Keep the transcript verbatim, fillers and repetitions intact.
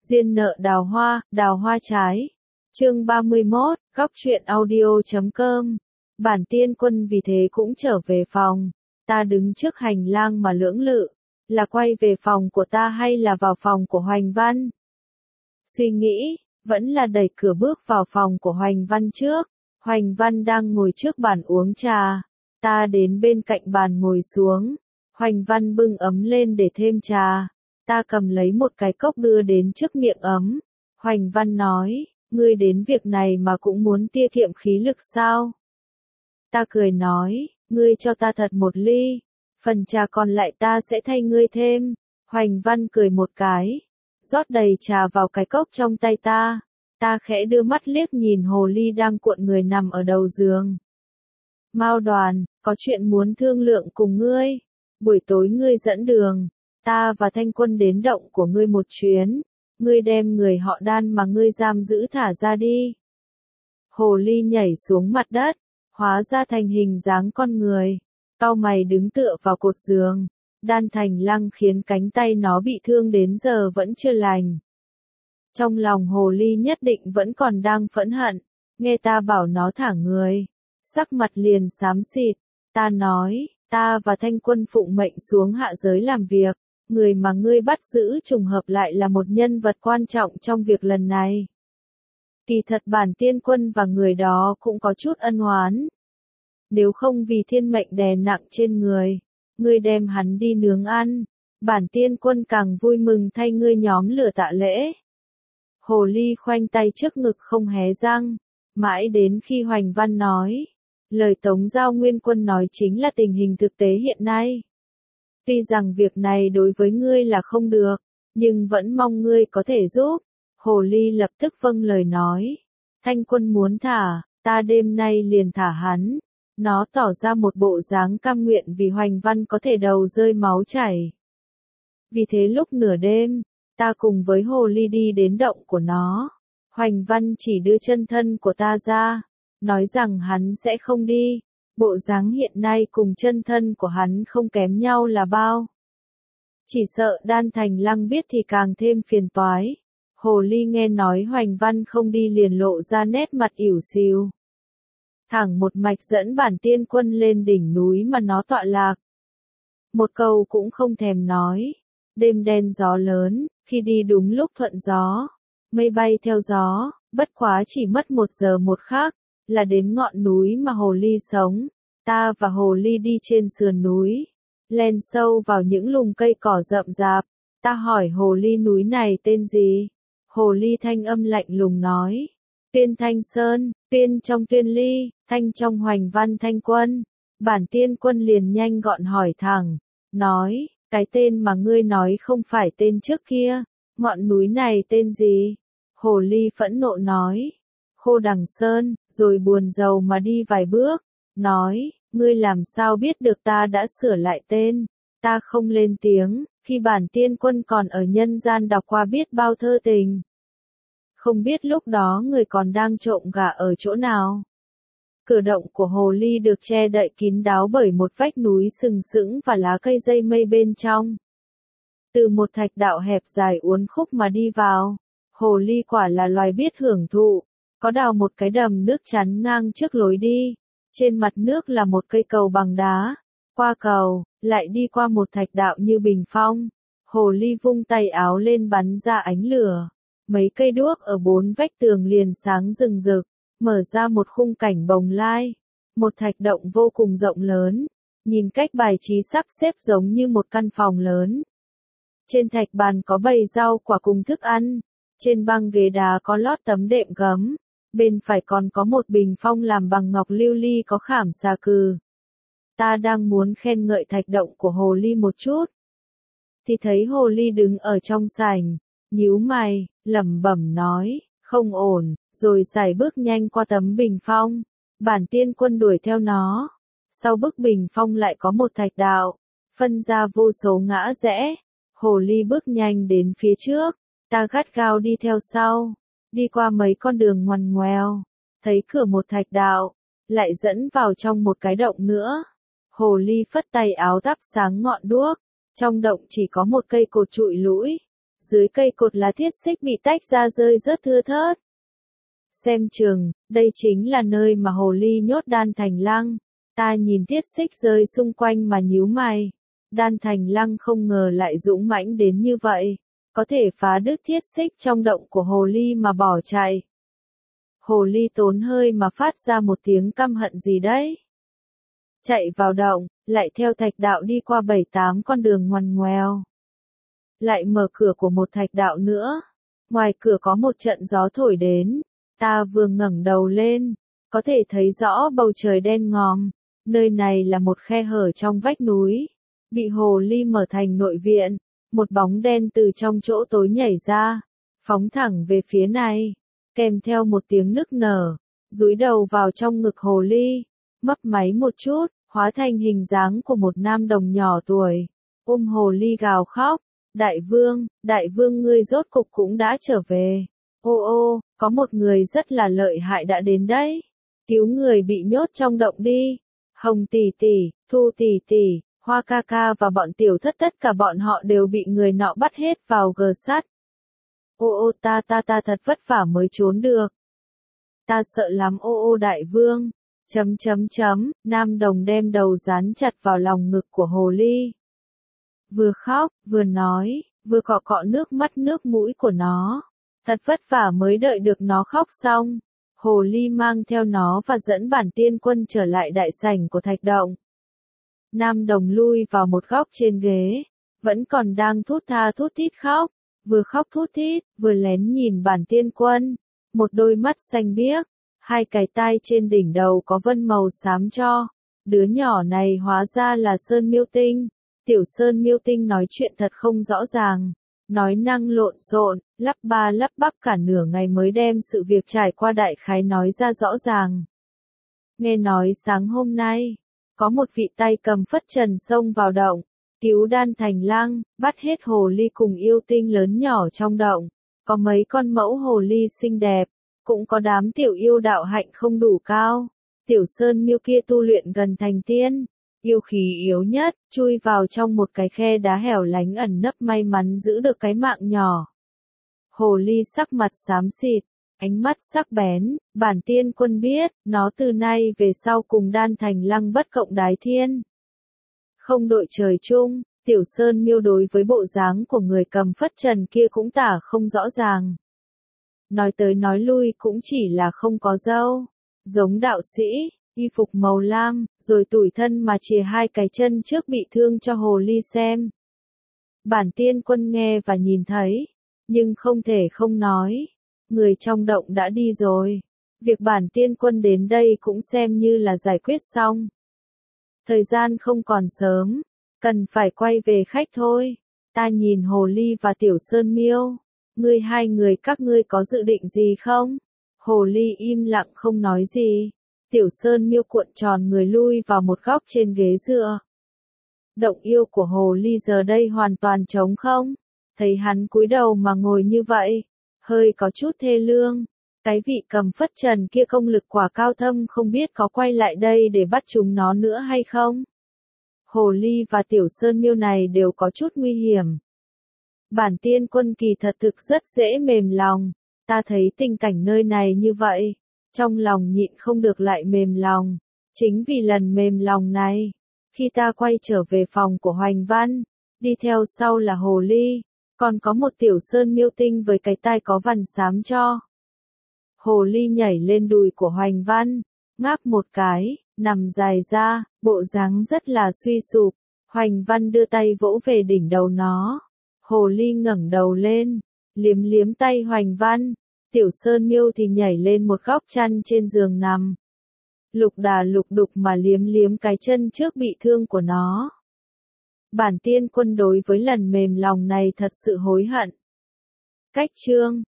Duyên nợ đào hoa, đào hoa trái. Chương ba mươi mốt, góc truyện audio chấm com. Bản Tiên Quân vì thế cũng trở về phòng. Ta đứng trước hành lang mà lưỡng lự, là quay về phòng của ta hay là vào phòng của Hoành Văn? Suy nghĩ, vẫn là đẩy cửa bước vào phòng của Hoành Văn trước. Hoành Văn đang ngồi trước bàn uống trà. Ta đến bên cạnh bàn ngồi xuống. Hoành Văn bưng ấm lên để thêm trà. Ta cầm lấy một cái cốc đưa đến trước miệng ấm. Hoành Văn nói, ngươi đến việc này mà cũng muốn tiết kiệm khí lực sao? Ta cười nói, ngươi cho ta thật một ly, phần trà còn lại ta sẽ thay ngươi thêm. Hoành Văn cười một cái, rót đầy trà vào cái cốc trong tay ta. Ta khẽ đưa mắt liếc nhìn hồ ly đang cuộn người nằm ở đầu giường. Mao Đoàn, có chuyện muốn thương lượng cùng ngươi. Buổi tối ngươi dẫn đường, ta và Thanh Quân đến động của ngươi một chuyến. Ngươi đem người họ Đan mà ngươi giam giữ thả ra đi. Hồ ly nhảy xuống mặt đất, hóa ra thành hình dáng con người. Cau mày đứng tựa vào cột giường. Đan Thành Lăng khiến cánh tay nó bị thương đến giờ vẫn chưa lành. Trong lòng hồ ly nhất định vẫn còn đang phẫn hận. Nghe ta bảo nó thả người, sắc mặt liền xám xịt. Ta nói, ta và Thanh Quân phụng mệnh xuống hạ giới làm việc. Người mà ngươi bắt giữ trùng hợp lại là một nhân vật quan trọng trong việc lần này. Kỳ thật Bản Tiên Quân và người đó cũng có chút ân oán. Nếu không vì thiên mệnh đè nặng trên người, ngươi đem hắn đi nướng ăn, Bản Tiên Quân càng vui mừng thay ngươi nhóm lửa tạ lễ. Hồ ly khoanh tay trước ngực không hé răng, mãi đến khi Hoành Văn nói, lời Tống Giao Nguyên Quân nói chính là tình hình thực tế hiện nay. Tuy rằng việc này đối với ngươi là không được, nhưng vẫn mong ngươi có thể giúp. Hồ ly lập tức vâng lời nói. Thanh Quân muốn thả, ta đêm nay liền thả hắn. Nó tỏ ra một bộ dáng cam nguyện vì Hoành Văn có thể đầu rơi máu chảy. Vì thế lúc nửa đêm, ta cùng với hồ ly đi đến động của nó. Hoành Văn chỉ đưa chân thân của ta ra, nói rằng hắn sẽ không đi. Bộ dáng hiện nay cùng chân thân của hắn không kém nhau là bao. Chỉ sợ Đan Thành Lăng biết thì càng thêm phiền toái. Hồ ly nghe nói Hoành Văn không đi liền lộ ra nét mặt ỉu xìu. Thẳng một mạch dẫn Bản Tiên Quân lên đỉnh núi mà nó tọa lạc. Một câu cũng không thèm nói. Đêm đen gió lớn, khi đi đúng lúc thuận gió. Mây bay theo gió, bất quá chỉ mất một giờ một khắc. Là đến ngọn núi mà hồ ly sống. Ta và hồ ly đi trên sườn núi, len sâu vào những lùm cây cỏ rậm rạp. Ta hỏi hồ ly núi này tên gì? Hồ ly thanh âm lạnh lùng nói, Tuyên Thanh Sơn. Tuyên trong Tuyên Ly, Thanh trong Hoành Văn Thanh Quân. Bản Tiên Quân liền nhanh gọn hỏi thẳng, nói, cái tên mà ngươi nói không phải tên trước kia, ngọn núi này tên gì? Hồ ly phẫn nộ nói, Khô Đằng Sơn, rồi buồn rầu mà đi vài bước, nói, ngươi làm sao biết được ta đã sửa lại tên? Ta không lên tiếng, khi Bản Tiên Quân còn ở nhân gian đọc qua biết bao thơ tình. Không biết lúc đó người còn đang trộm gà ở chỗ nào. Cửa động của hồ ly được che đậy kín đáo bởi một vách núi sừng sững và lá cây dây mây bên trong. Từ một thạch đạo hẹp dài uốn khúc mà đi vào, hồ ly quả là loài biết hưởng thụ. Có đào một cái đầm nước chắn ngang trước lối đi. Trên mặt nước là một cây cầu bằng đá. Qua cầu, lại đi qua một thạch đạo như bình phong. Hồ ly vung tay áo lên bắn ra ánh lửa. Mấy cây đuốc ở bốn vách tường liền sáng rừng rực, mở ra một khung cảnh bồng lai. Một thạch động vô cùng rộng lớn. Nhìn cách bài trí sắp xếp giống như một căn phòng lớn. Trên thạch bàn có bày rau quả cùng thức ăn. Trên băng ghế đá có lót tấm đệm gấm. Bên phải còn có một bình phong làm bằng ngọc lưu ly có khảm xà cừ. Ta đang muốn khen ngợi thạch động của hồ ly một chút. Thì thấy hồ ly đứng ở trong sảnh, nhíu mày, lẩm bẩm nói, không ổn, rồi sải bước nhanh qua tấm bình phong. Bản Tiên Quân đuổi theo nó. Sau bức bình phong lại có một thạch đạo, phân ra vô số ngã rẽ. Hồ ly bước nhanh đến phía trước, ta gắt gao đi theo sau. Đi qua mấy con đường ngoằn ngoèo, thấy cửa một thạch đạo, lại dẫn vào trong một cái động nữa. Hồ ly phất tay áo thắp sáng ngọn đuốc, trong động chỉ có một cây cột trụi lũi, dưới cây cột lá thiết xích bị tách ra rơi rớt thưa thớt. Xem chừng, đây chính là nơi mà hồ ly nhốt Đan Thành Lăng. Ta nhìn thiết xích rơi xung quanh mà nhíu mày. Đan Thành Lăng không ngờ lại dũng mãnh đến như vậy, có thể phá đứt thiết xích trong động của hồ ly mà bỏ chạy. Hồ ly tốn hơi mà phát ra một tiếng căm hận gì đấy. Chạy vào động, lại theo thạch đạo đi qua bảy tám con đường ngoằn ngoèo. Lại mở cửa của một thạch đạo nữa. Ngoài cửa có một trận gió thổi đến. Ta vừa ngẩng đầu lên, có thể thấy rõ bầu trời đen ngòm. Nơi này là một khe hở trong vách núi, bị hồ ly mở thành nội viện. Một bóng đen từ trong chỗ tối nhảy ra, phóng thẳng về phía này, kèm theo một tiếng nức nở, dúi đầu vào trong ngực hồ ly, mấp máy một chút, hóa thành hình dáng của một nam đồng nhỏ tuổi, ôm hồ ly gào khóc. Đại vương, đại vương ngươi rốt cục cũng đã trở về. Ô ô, có một người rất là lợi hại đã đến đấy. Cứu người bị nhốt trong động đi. Hồng tỷ tỷ, Thu tỷ tỷ, Hoa ca ca và bọn tiểu thất tất cả bọn họ đều bị người nọ bắt hết vào gờ sắt. Ô ô ta ta ta thật vất vả mới trốn được. Ta sợ lắm ô ô đại vương. Chấm chấm chấm, nam đồng đem đầu dán chặt vào lòng ngực của hồ ly. Vừa khóc, vừa nói, vừa cọ cọ nước mắt nước mũi của nó. Thật vất vả mới đợi được nó khóc xong. Hồ ly mang theo nó và dẫn bản tiên quân trở lại đại sảnh của thạch động. Nam đồng lui vào một góc trên ghế, vẫn còn đang thút tha thút thít khóc, vừa khóc thút thít, vừa lén nhìn bản tiên quân, một đôi mắt xanh biếc, hai cái tai trên đỉnh đầu có vân màu xám cho, đứa nhỏ này hóa ra là Sơn Miêu Tinh, tiểu Sơn Miêu Tinh nói chuyện thật không rõ ràng, nói năng lộn xộn, lắp ba lắp bắp cả nửa ngày mới đem sự việc trải qua đại khái nói ra rõ ràng. Nghe nói sáng hôm nay, có một vị tay cầm phất trần xông vào động, cứu Đan Thành Lăng, bắt hết hồ ly cùng yêu tinh lớn nhỏ trong động, có mấy con mẫu hồ ly xinh đẹp, cũng có đám tiểu yêu đạo hạnh không đủ cao, tiểu Sơn Miêu kia tu luyện gần thành tiên, yêu khí yếu nhất, chui vào trong một cái khe đá hẻo lánh ẩn nấp may mắn giữ được cái mạng nhỏ. Hồ ly sắc mặt xám xịt, ánh mắt sắc bén, bản tiên quân biết, nó từ nay về sau cùng Đan Thành Lăng bất cộng đái thiên. Không đội trời chung, tiểu Sơn Miêu đối với bộ dáng của người cầm phất trần kia cũng tả không rõ ràng. Nói tới nói lui cũng chỉ là không có râu, giống đạo sĩ, y phục màu lam, rồi tủi thân mà chìa hai cái chân trước bị thương cho hồ ly xem. Bản tiên quân nghe và nhìn thấy, nhưng không thể không nói. Người trong động đã đi rồi. Việc bản tiên quân đến đây cũng xem như là giải quyết xong. Thời gian không còn sớm, cần phải quay về khách thôi. Ta nhìn hồ ly và tiểu Sơn Miêu. Ngươi hai người các ngươi có dự định gì không? Hồ ly im lặng không nói gì. Tiểu Sơn Miêu cuộn tròn người lui vào một góc trên ghế dựa. Động yêu của hồ ly giờ đây hoàn toàn trống không. Thấy hắn cúi đầu mà ngồi như vậy, hơi có chút thê lương. Cái vị cầm phất trần kia công lực quả cao thâm không biết có quay lại đây để bắt chúng nó nữa hay không. Hồ ly và tiểu Sơn Miêu này đều có chút nguy hiểm. Bản tiên quân kỳ thật thực rất dễ mềm lòng. Ta thấy tình cảnh nơi này như vậy, trong lòng nhịn không được lại mềm lòng. Chính vì lần mềm lòng này, khi ta quay trở về phòng của Hoành Văn, đi theo sau là hồ ly, còn có một tiểu Sơn Miêu Tinh với cái tai có vằn xám cho. Hồ ly nhảy lên đùi của Hoành Văn, ngáp một cái, nằm dài ra, bộ dáng rất là suy sụp. Hoành Văn đưa tay vỗ về đỉnh đầu nó. Hồ ly ngẩng đầu lên, liếm liếm tay Hoành Văn. Tiểu Sơn Miêu thì nhảy lên một góc chăn trên giường nằm. Lục đà lục đục mà liếm liếm cái chân trước bị thương của nó. Bản tiên quân đối với lần mềm lòng này thật sự hối hận. Cách chương